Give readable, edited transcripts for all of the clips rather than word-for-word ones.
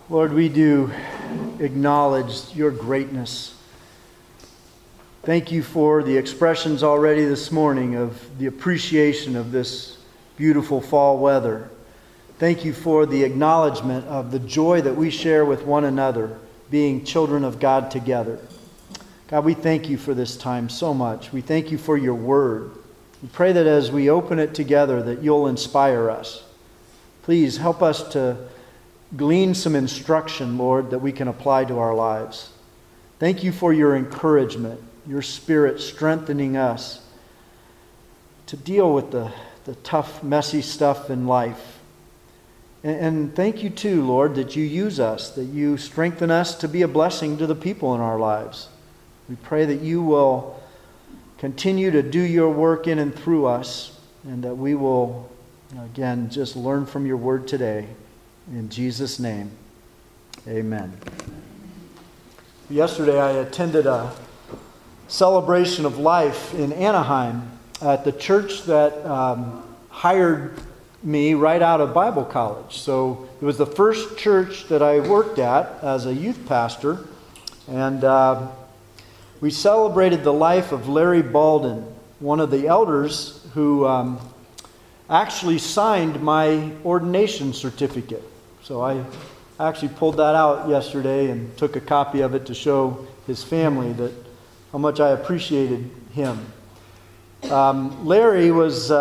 Lord, we do acknowledge your greatness. Thank you for the expressions already this morning of the appreciation of this beautiful fall weather. Thank you for the acknowledgement of the joy that we share with one another, being children of God together. God, we thank you for this time so much. We thank you for your word. We pray that as we open it together, that you'll inspire us. Please help us to glean some instruction, Lord, that we can apply to our lives. Thank you for your encouragement, your Spirit strengthening us to deal with the tough, messy stuff in life. And thank you too, Lord, that you use us, that you strengthen us to be a blessing to the people in our lives. We pray that you will continue to do your work in and through us, and that we will, again, just learn from your word today. In Jesus' name, amen. Yesterday I attended a celebration of life in Anaheim at the church that hired me right out of Bible college. So it was the first church that I worked at as a youth pastor, and we celebrated the life of Larry Baldwin, one of the elders who actually signed my ordination certificate. So I actually pulled that out yesterday and took a copy of it to show his family that how much I appreciated him. Larry was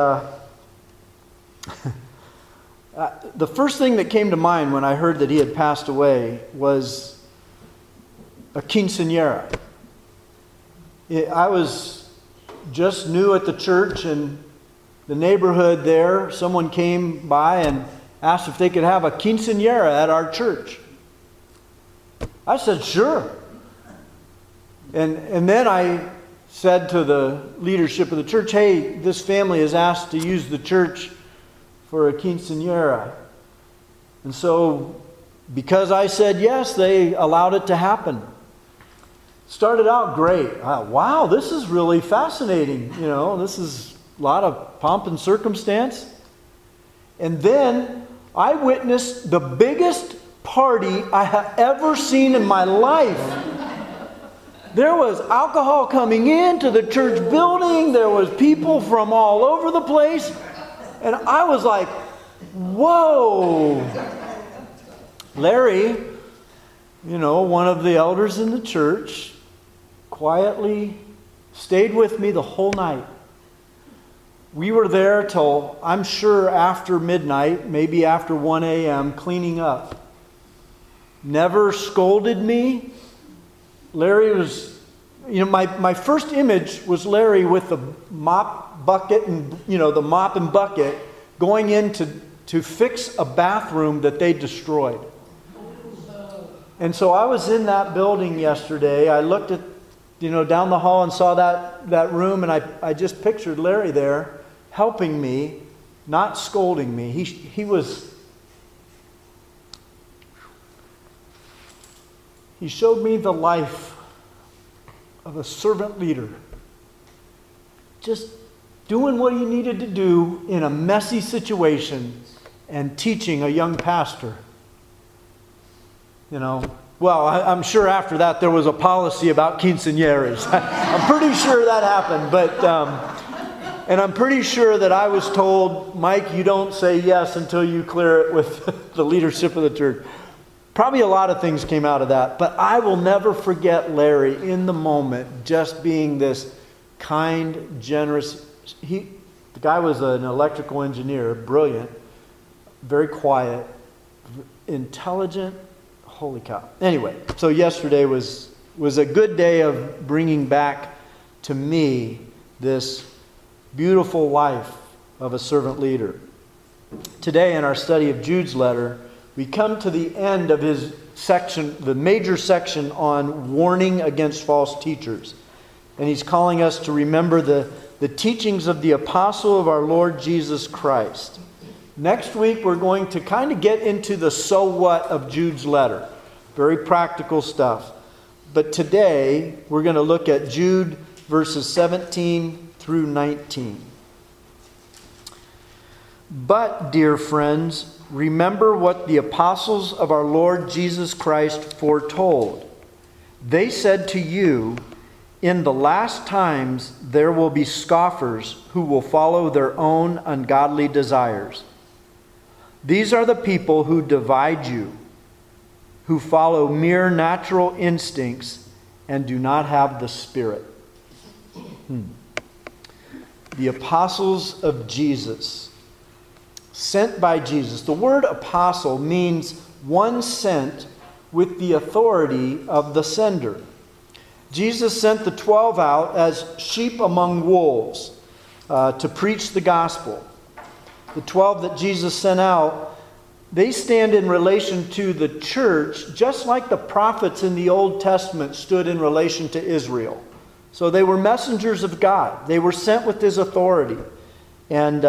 the first thing that came to mind when I heard that he had passed away was a quinceañera. I was just new at the church, and the neighborhood there, someone came by and asked if they could have a quinceañera at our church. I said, sure. And then I said to the leadership of the church, hey, this family is asked to use the church for a quinceañera. And so, because I said yes, they allowed it to happen. Started out great. Wow, this is really fascinating. This is a lot of pomp and circumstance. And then I witnessed the biggest party I have ever seen in my life. There was alcohol coming into the church building. There was people from all over the place. And I was like, whoa. Larry, one of the elders in the church, quietly stayed with me the whole night. We were there till, I'm sure, after midnight, maybe after 1 a.m., cleaning up. Never scolded me. Larry was, my first image was Larry with the mop bucket and, the mop and bucket going in to fix a bathroom that they destroyed. And so I was in that building yesterday. I looked at, down the hall and saw that room, and I just pictured Larry there helping me, not scolding me. He showed me the life of a servant leader. Just doing what he needed to do in a messy situation and teaching a young pastor. Well, I'm sure after that there was a policy about quinceañeras. I'm pretty sure that happened, and I'm pretty sure that I was told, Mike, you don't say yes until you clear it with the leadership of the church. Probably a lot of things came out of that, but I will never forget Larry in the moment just being this kind, generous. The guy was an electrical engineer, brilliant, very quiet, intelligent. Holy cow. Anyway, so yesterday was a good day of bringing back to me this beautiful life of a servant leader. Today in our study of Jude's letter, we come to the end of his section, the major section on warning against false teachers. And he's calling us to remember the teachings of the apostle of our Lord Jesus Christ. Next week, we're going to kind of get into the so what of Jude's letter. Very practical stuff. But today, we're going to look at Jude verses 17 through 19. But, dear friends, remember what the apostles of our Lord Jesus Christ foretold. They said to you, in the last times there will be scoffers who will follow their own ungodly desires. These are the people who divide you, who follow mere natural instincts and do not have the Spirit. The apostles of Jesus, sent by Jesus. The word apostle means one sent with the authority of the sender. Jesus sent the 12 out as sheep among wolves to preach the gospel. The 12 that Jesus sent out, they stand in relation to the church just like the prophets in the Old Testament stood in relation to Israel. So they were messengers of God. They were sent with His authority. And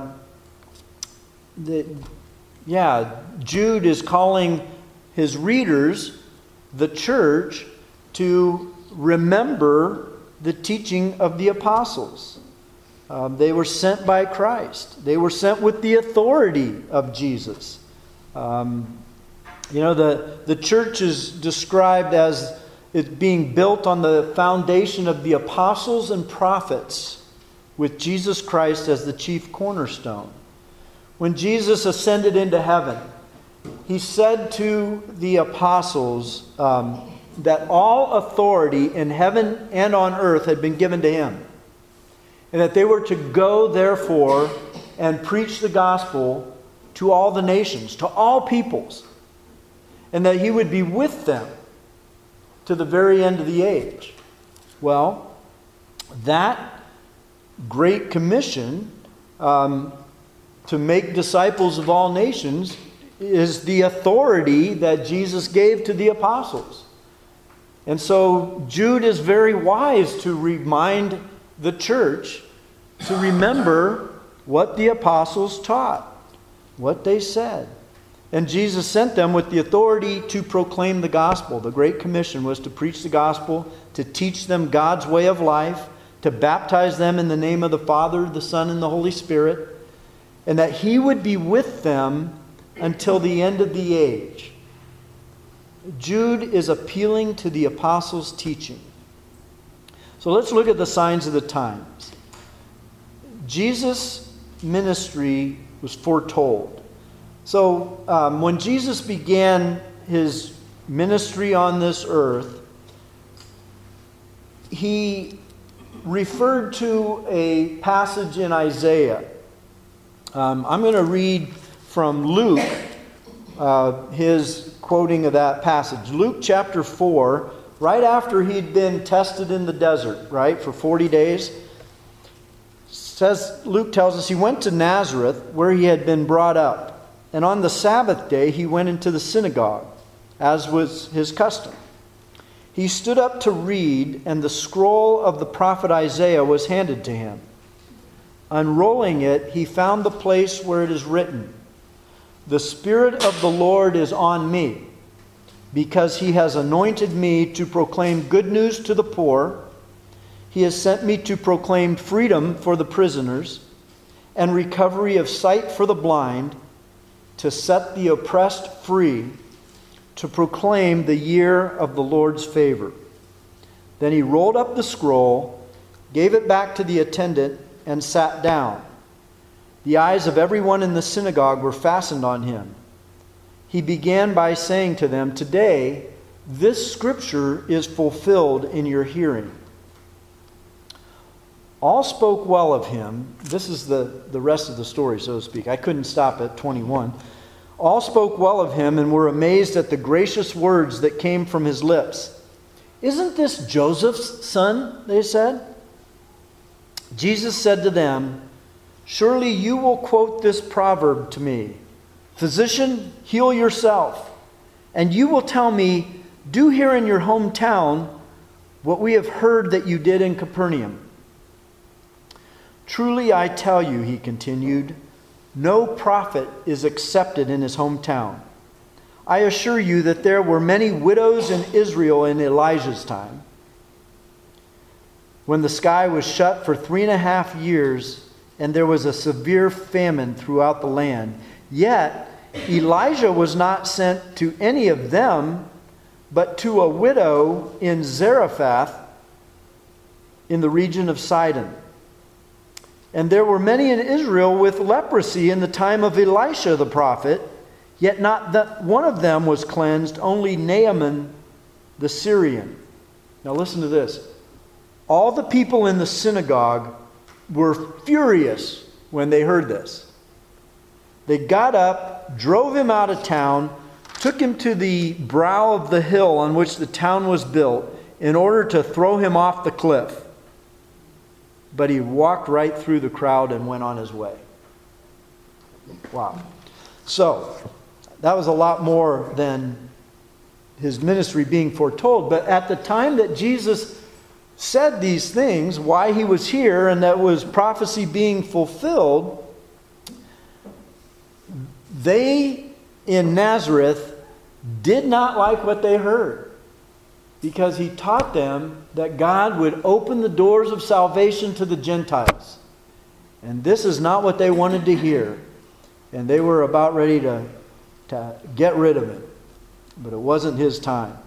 Jude is calling his readers, the church, to remember the teaching of the apostles. They were sent by Christ. They were sent with the authority of Jesus. The church is described as it being built on the foundation of the apostles and prophets, with Jesus Christ as the chief cornerstone. When Jesus ascended into heaven, He said to the apostles that all authority in heaven and on earth had been given to Him, and that they were to go, therefore, and preach the gospel to all the nations, to all peoples, and that He would be with them to the very end of the age. Well, that great commission to make disciples of all nations is the authority that Jesus gave to the apostles. And so Jude is very wise to remind the church to remember what the apostles taught, what they said. And Jesus sent them with the authority to proclaim the gospel. The Great Commission was to preach the gospel, to teach them God's way of life, to baptize them in the name of the Father, the Son, and the Holy Spirit, and that He would be with them until the end of the age. Jude is appealing to the apostles' teaching. So let's look at the signs of the times. Jesus' ministry was foretold. So when Jesus began His ministry on this earth, He referred to a passage in Isaiah. I'm going to read from Luke, his quoting of that passage. Luke chapter 4, right after he'd been tested in the desert, right, for 40 days. Luke tells us he went to Nazareth where he had been brought up. And on the Sabbath day he went into the synagogue, as was his custom. He stood up to read, and the scroll of the prophet Isaiah was handed to him. Unrolling it, he found the place where it is written, "The Spirit of the Lord is on me, because He has anointed me to proclaim good news to the poor. He has sent me to proclaim freedom for the prisoners and recovery of sight for the blind, to set the oppressed free, to proclaim the year of the Lord's favor." Then he rolled up the scroll, gave it back to the attendant, and sat down. The eyes of everyone in the synagogue were fastened on him. He began by saying to them, "Today, this scripture is fulfilled in your hearing." All spoke well of him. This is the rest of the story, so to speak. I couldn't stop at 21. All spoke well of him and were amazed at the gracious words that came from his lips. "Isn't this Joseph's son?" they said. Jesus said to them, "Surely you will quote this proverb to me, 'Physician, heal yourself.' And you will tell me, 'Do here in your hometown what we have heard that you did in Capernaum.' Truly I tell you," he continued, "no prophet is accepted in his hometown. I assure you that there were many widows in Israel in Elijah's time, when the sky was shut for 3.5 years and there was a severe famine throughout the land. Yet Elijah was not sent to any of them, but to a widow in Zarephath in the region of Sidon. And there were many in Israel with leprosy in the time of Elisha the prophet, yet not that one of them was cleansed, only Naaman the Syrian. Now listen to this. All the people in the synagogue were furious when they heard this. They got up, drove him out of town, took him to the brow of the hill on which the town was built in order to throw him off the cliff. But he walked right through the crowd and went on his way. Wow. So, that was a lot more than his ministry being foretold. But at the time that Jesus said these things, why he was here, and that was prophecy being fulfilled, they in Nazareth did not like what they heard, because he taught them that God would open the doors of salvation to the Gentiles. And this is not what they wanted to hear. And they were about ready to get rid of him. But it wasn't his time.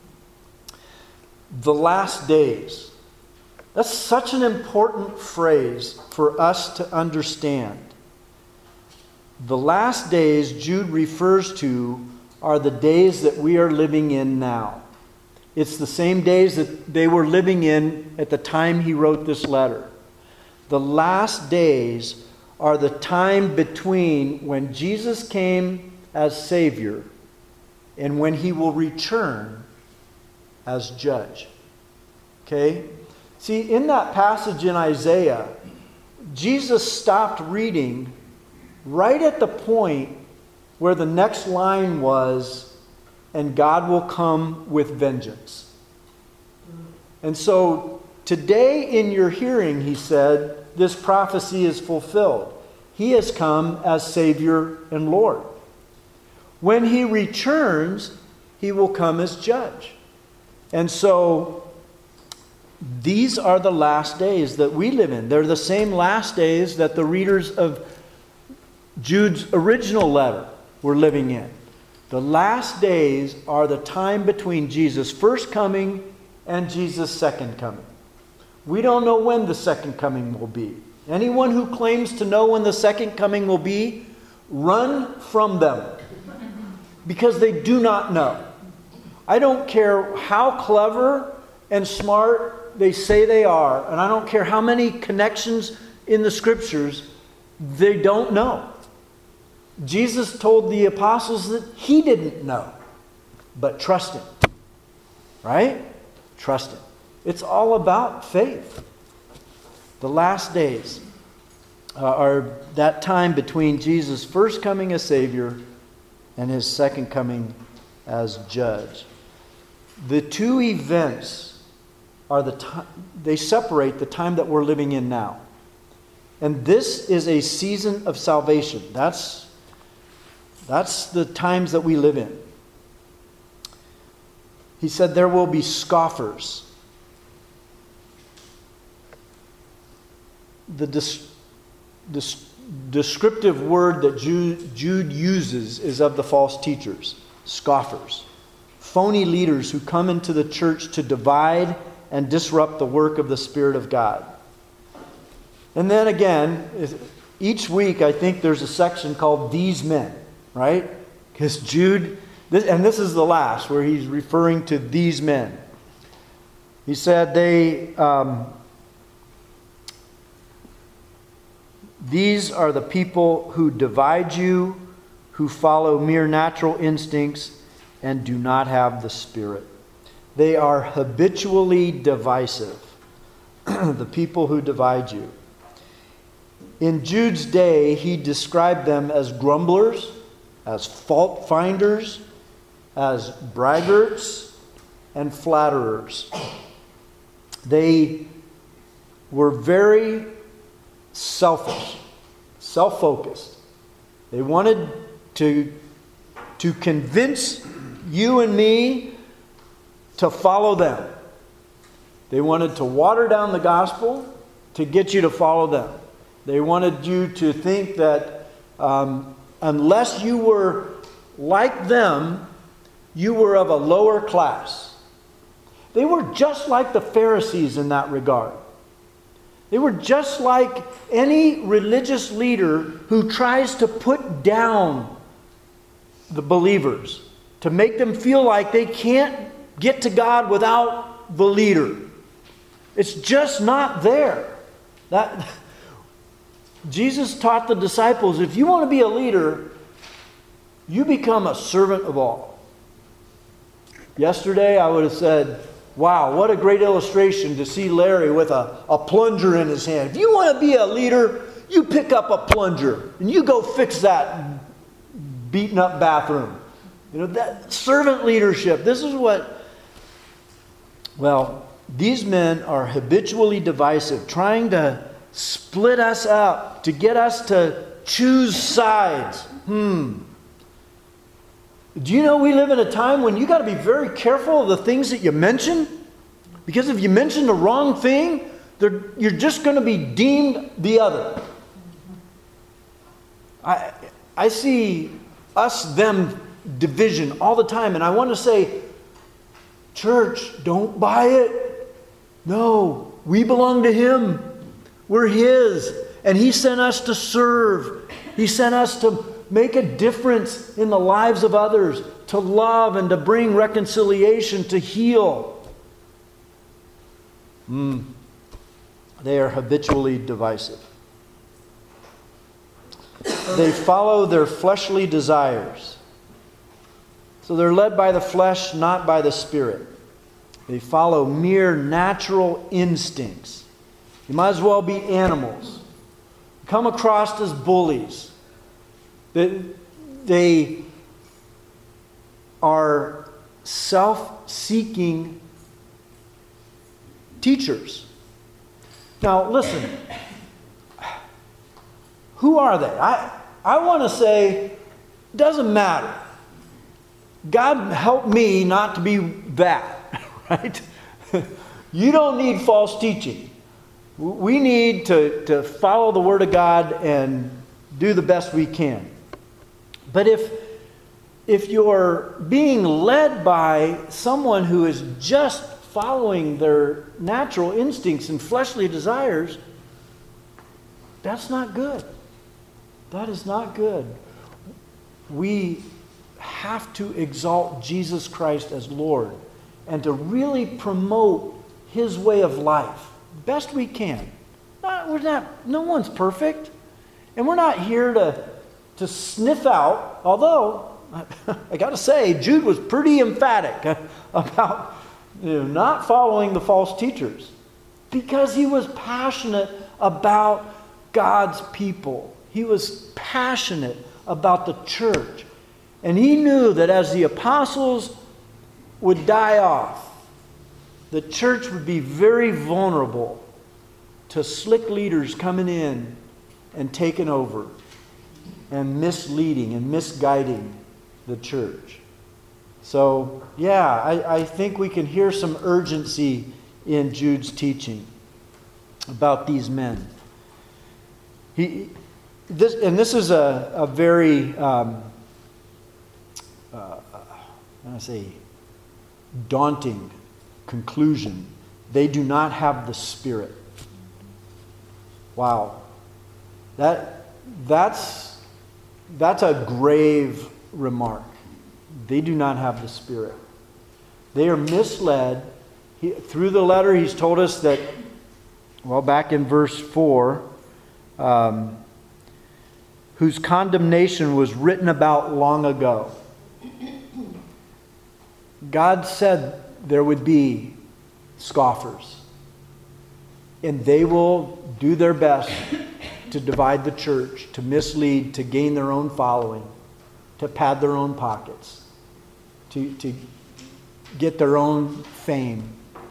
The last days. That's such an important phrase for us to understand. The last days Jude refers to are the days that we are living in now. It's the same days that they were living in at the time he wrote this letter. The last days are the time between when Jesus came as Savior and when he will return as judge. Okay? See, in that passage in Isaiah, Jesus stopped reading right at the point where the next line was, and God will come with vengeance. And so, today in your hearing, he said, this prophecy is fulfilled. He has come as Savior and Lord. When he returns, he will come as judge. And so, these are the last days that we live in. They're the same last days that the readers of Jude's original letter were living in. The last days are the time between Jesus' first coming and Jesus' second coming. We don't know when the second coming will be. Anyone who claims to know when the second coming will be, run from them. Because they do not know. I don't care how clever and smart they say they are, and I don't care how many connections in the scriptures, they don't know. Jesus told the apostles that he didn't know, but trust him. Right? Trust him. It's all about faith. The last days are that time between Jesus' first coming as Savior and his second coming as judge. The two events are they separate the time that we're living in now. And this is a season of salvation. That's the times that we live in. He said there will be scoffers. The descriptive word that Jude uses is of the false teachers, scoffers. Phony leaders who come into the church to divide and disrupt the work of the Spirit of God. And then again, each week I think there's a section called These Men. Right? Because Jude, this is the last where he's referring to these men. He said these are the people who divide you, who follow mere natural instincts and do not have the Spirit. They are habitually divisive. The people who divide you. In Jude's day, he described them as grumblers, as fault finders, as braggarts, and flatterers. They were very selfish, self-focused. They wanted to convince you and me to follow them. They wanted to water down the gospel to get you to follow them. They wanted you to think that unless you were like them, you were of a lower class. They were just like the Pharisees in that regard. They were just like any religious leader who tries to put down the believers, to make them feel like they can't get to God without the leader. It's just not there. Jesus taught the disciples, if you want to be a leader, you become a servant of all. Yesterday I would have said, wow, what a great illustration to see Larry with a plunger in his hand. If you want to be a leader, you pick up a plunger and you go fix that beaten up bathroom. You know, that servant leadership. This is what, well, these men are habitually divisive, trying to split us up, to get us to choose sides. Do you know we live in a time when you got to be very careful of the things that you mention? Because if you mention the wrong thing, you're just going to be deemed the other. I see us-them division all the time, and I want to say, church, don't buy it. No, we belong to Him. We're His. And He sent us to serve. He sent us to make a difference in the lives of others, to love and to bring reconciliation, to heal. They are habitually divisive. They follow their fleshly desires. So they're led by the flesh, not by the Spirit. They follow mere natural instincts. You might as well be animals. Come across as bullies. They are self-seeking teachers. Now, listen. Who are they? I want to say, doesn't matter. God help me not to be that, right? You don't need false teaching. We need to follow the Word of God and do the best we can. But if you're being led by someone who is just following their natural instincts and fleshly desires, that's not good. That is not good. We have to exalt Jesus Christ as Lord and to really promote His way of life best we can. No one's perfect. And we're not here to sniff out, although I got to say, Jude was pretty emphatic about not following the false teachers, because he was passionate about God's people. He was passionate about the church. And he knew that as the apostles would die off, the church would be very vulnerable to slick leaders coming in and taking over and misleading and misguiding the church. So, yeah, I think we can hear some urgency in Jude's teaching about these men. This is a very, daunting conclusion. They do not have the Spirit. Wow. That's a grave remark. They do not have the Spirit. They are misled. Through the letter, he's told us that, well, back in verse 4, whose condemnation was written about long ago. God said there would be scoffers. And they will do their best to divide the church, to mislead, to gain their own following, to pad their own pockets, to get their own fame.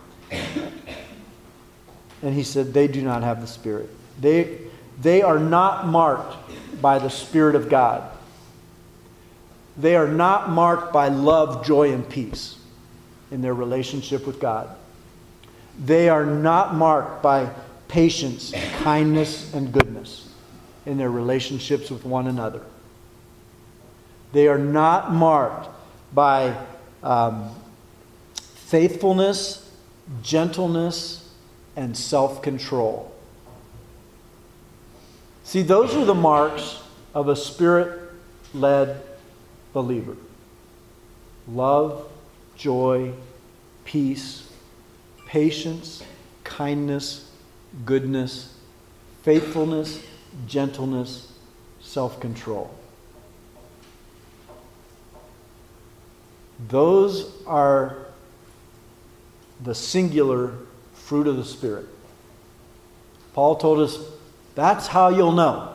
And he said they do not have the Spirit. They are not marked by the Spirit of God. They are not marked by love, joy, and peace in their relationship with God. They are not marked by patience, kindness, and goodness in their relationships with one another. They are not marked by faithfulness, gentleness, and self-control. See, those are the marks of a Spirit-led believer. Love, joy, peace, patience, kindness, goodness, faithfulness, gentleness, self-control. Those are the singular fruit of the Spirit. Paul told us that's how you'll know.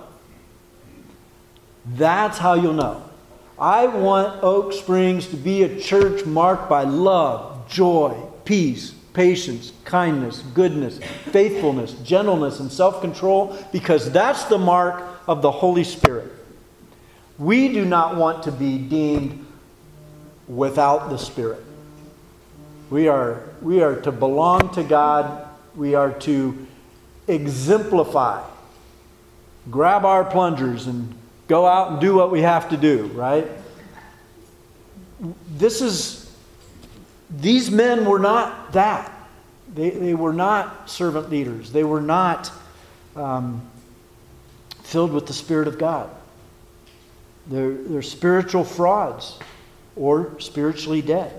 That's how you'll know. I want Oak Springs to be a church marked by love, joy, peace, patience, kindness, goodness, faithfulness, gentleness, and self-control, because that's the mark of the Holy Spirit. We do not want to be deemed without the Spirit. We are to belong to God. We are to exemplify. Grab our plungers and go out and do what we have to do, right? These men were not that. They were not servant leaders. They were not filled with the Spirit of God. They're spiritual frauds or spiritually dead.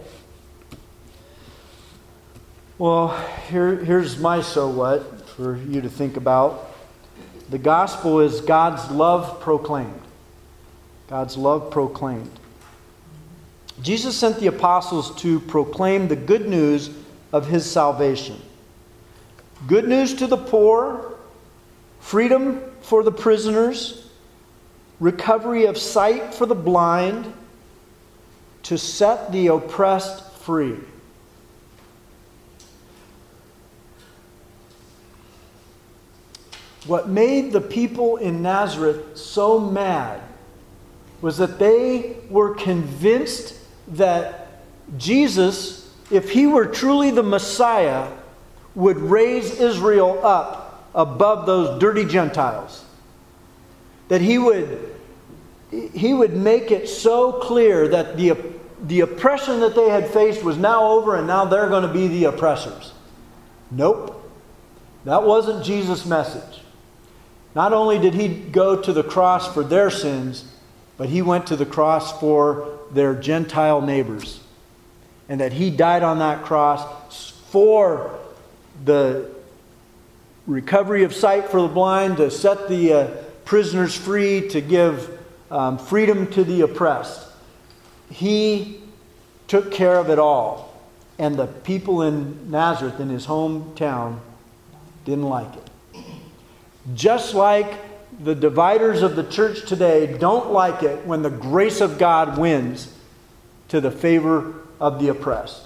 Well, here's my so what for you to think about. The gospel is God's love proclaimed. God's love proclaimed. Jesus sent the apostles to proclaim the good news of His salvation. Good news to the poor, freedom for the prisoners, recovery of sight for the blind, to set the oppressed free. What made the people in Nazareth so mad was that they were convinced that Jesus, if He were truly the Messiah, would raise Israel up above those dirty Gentiles. That He would make it so clear that the oppression that they had faced was now over and now they're going to be the oppressors. Nope. That wasn't Jesus' message. Not only did He go to the cross for their sins, but He went to the cross for their Gentile neighbors. And that He died on that cross for the recovery of sight for the blind, to set the prisoners free, to give freedom to the oppressed. He took care of it all. And the people in Nazareth, in His hometown, didn't like it. Just like the dividers of the church today don't like it when the grace of God wins to the favor of the oppressed.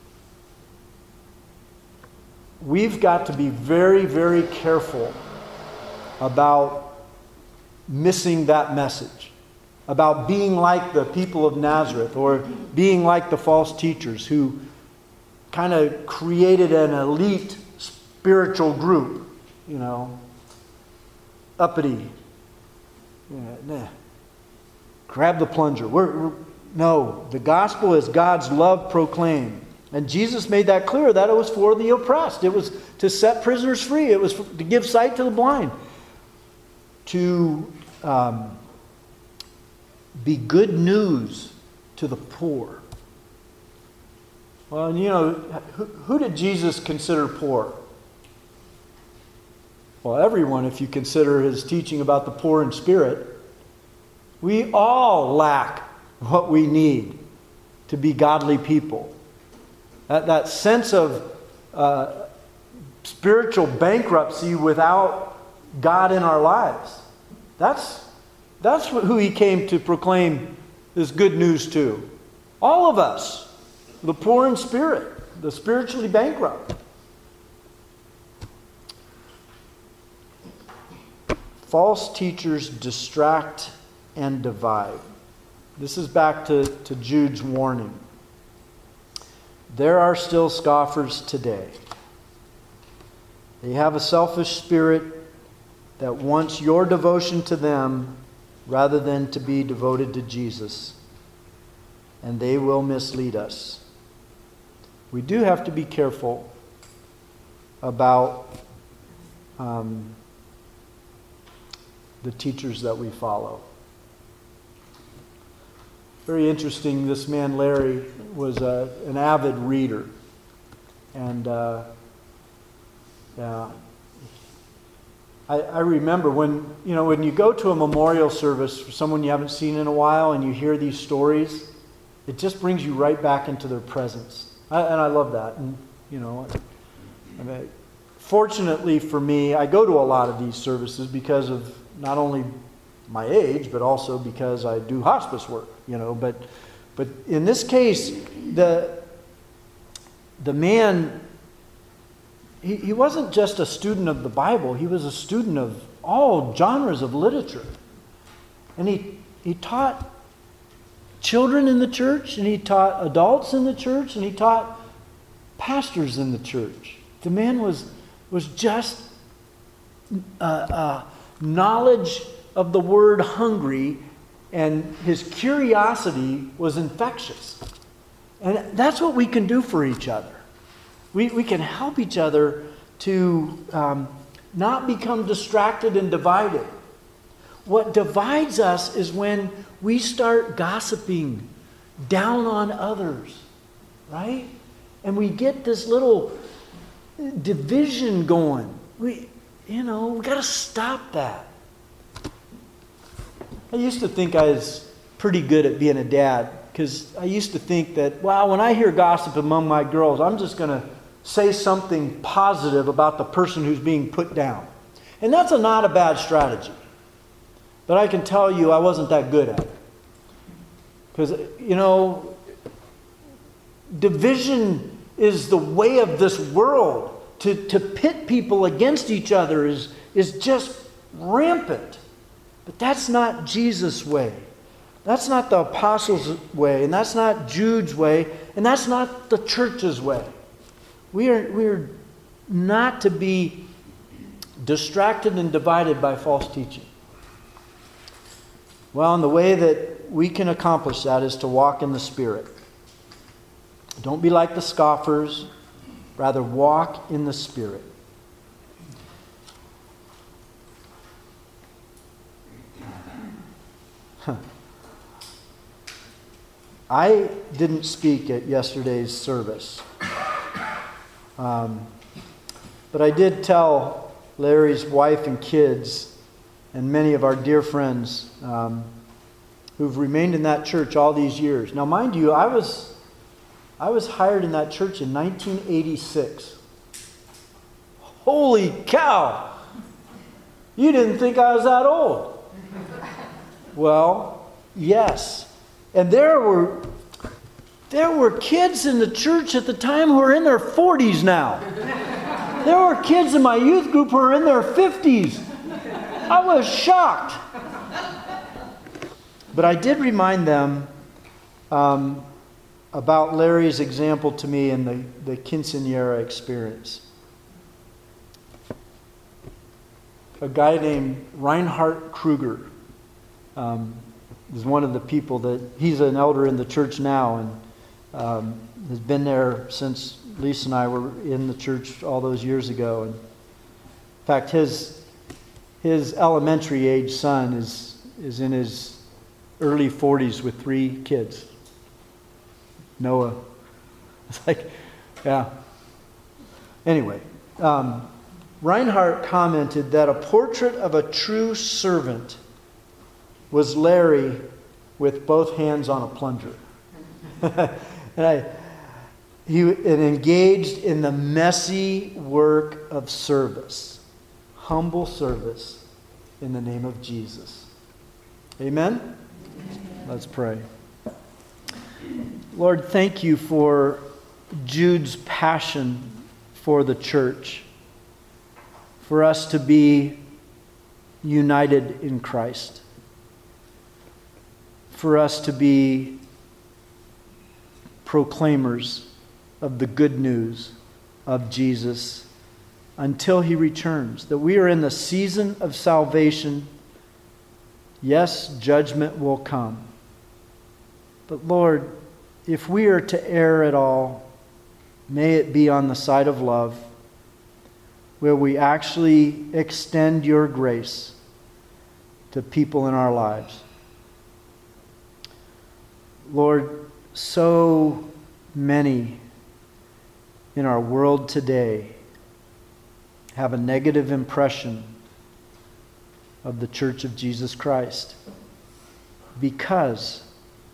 We've got to be very, very careful about missing that message, about being like the people of Nazareth or being like the false teachers who kind of created an elite spiritual group, uppity. Grab the plunger. No, the gospel is God's love proclaimed. And Jesus made that clear that it was for the oppressed. It was to set prisoners free. It was to give sight to the blind. To be good news to the poor. Well, who did Jesus consider poor? Well, everyone, if you consider His teaching about the poor in spirit. We all lack what we need to be godly people. That sense of spiritual bankruptcy without God in our lives. That's who He came to proclaim this good news to. All of us, the poor in spirit, the spiritually bankrupt. False teachers distract and divide. This is back to Jude's warning. There are still scoffers today. They have a selfish spirit that wants your devotion to them rather than to be devoted to Jesus. and they will mislead us. We do have to be careful about the teachers that we follow. Very interesting, this man Larry was an avid reader. And I remember when you go to a memorial service for someone you haven't seen in a while and you hear these stories, it just brings you right back into their presence. And I love that. And, fortunately for me, I go to a lot of these services because of not only my age, but also because I do hospice work, But in this case, the man, he wasn't just a student of the Bible. He was a student of all genres of literature. And he taught children in the church, and he taught adults in the church, and he taught pastors in the church. The man was just knowledge of the word hungry, and his curiosity was infectious. And that's what we can do for each other. We can help each other to not become distracted and divided. What divides us is when we start gossiping down on others, right? And we get this little division going. We got to stop that. I used to think I was pretty good at being a dad, because I used to think that, when I hear gossip among my girls, I'm just going to say something positive about the person who's being put down. And that's not a bad strategy. But I can tell you I wasn't that good at it. Because, division is the way of this world. To pit people against each other is just rampant. But that's not Jesus' way. That's not the apostles' way. And that's not Jude's way. And that's not the church's way. We are not to be distracted and divided by false teaching. Well, and the way that we can accomplish that is to walk in the Spirit. Don't be like the scoffers. Rather, walk in the Spirit. I didn't speak at yesterday's service. But I did tell Larry's wife and kids and many of our dear friends who've remained in that church all these years. Now, mind you, I was hired in that church in 1986. Holy cow! You didn't think I was that old. Well, yes. And there were kids in the church at the time who are in their 40s now. There were kids in my youth group who are in their 50s. I was shocked. But I did remind them about Larry's example to me in the quinceañera experience. A guy named Reinhard Kruger is one of the people that, he's an elder in the church now, and has been there since Lisa and I were in the church all those years ago. And in fact, his elementary age son is in his early 40s with 3 kids. Noah. It's like, yeah. Anyway, Reinhardt commented that a portrait of a true servant was Larry with both hands on a plunger. and engaged in the messy work of service. Humble service in the name of Jesus. Amen? Let's pray. Lord, thank you for Jude's passion for the church, for us to be united in Christ, for us to be proclaimers of the good news of Jesus until He returns, that we are in the season of salvation. Yes, judgment will come. But Lord, if we are to err at all, may it be on the side of love, where we actually extend your grace to people in our lives. Lord, so many in our world today have a negative impression of the Church of Jesus Christ because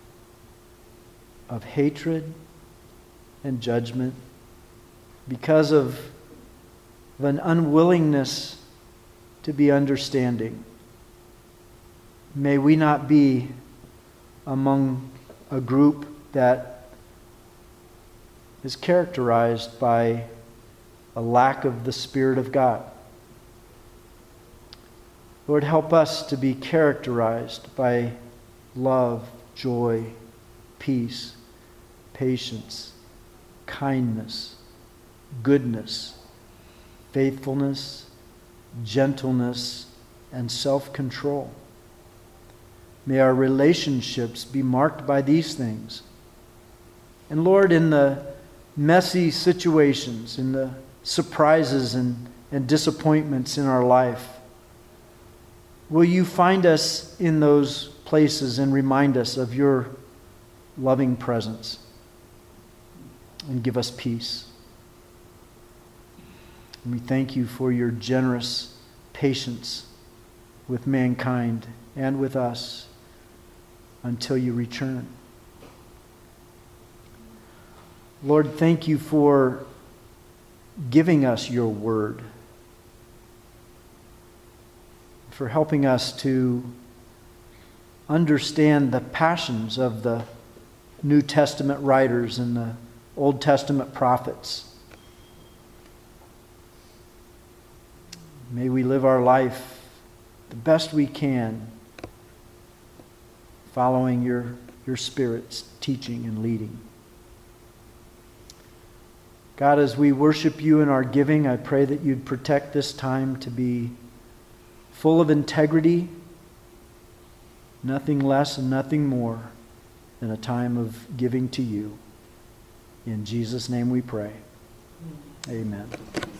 of hatred and judgment, because of an unwillingness to be understanding. May we not be among a group that is characterized by a lack of the Spirit of God. Lord, help us to be characterized by love, joy, peace, patience, kindness, goodness, faithfulness, gentleness, and self-control. May our relationships be marked by these things. And Lord, in the messy situations, in the surprises and disappointments in our life, will you find us in those places and remind us of your loving presence and give us peace. And we thank you for your generous patience with mankind and with us until you return. Lord, thank you for giving us your word, for helping us to understand the passions of the New Testament writers and the Old Testament prophets. May we live our life the best we can, following your Spirit's teaching and leading. God, as we worship you in our giving, I pray that you'd protect this time to be full of integrity, nothing less and nothing more than a time of giving to you. In Jesus' name we pray. Amen.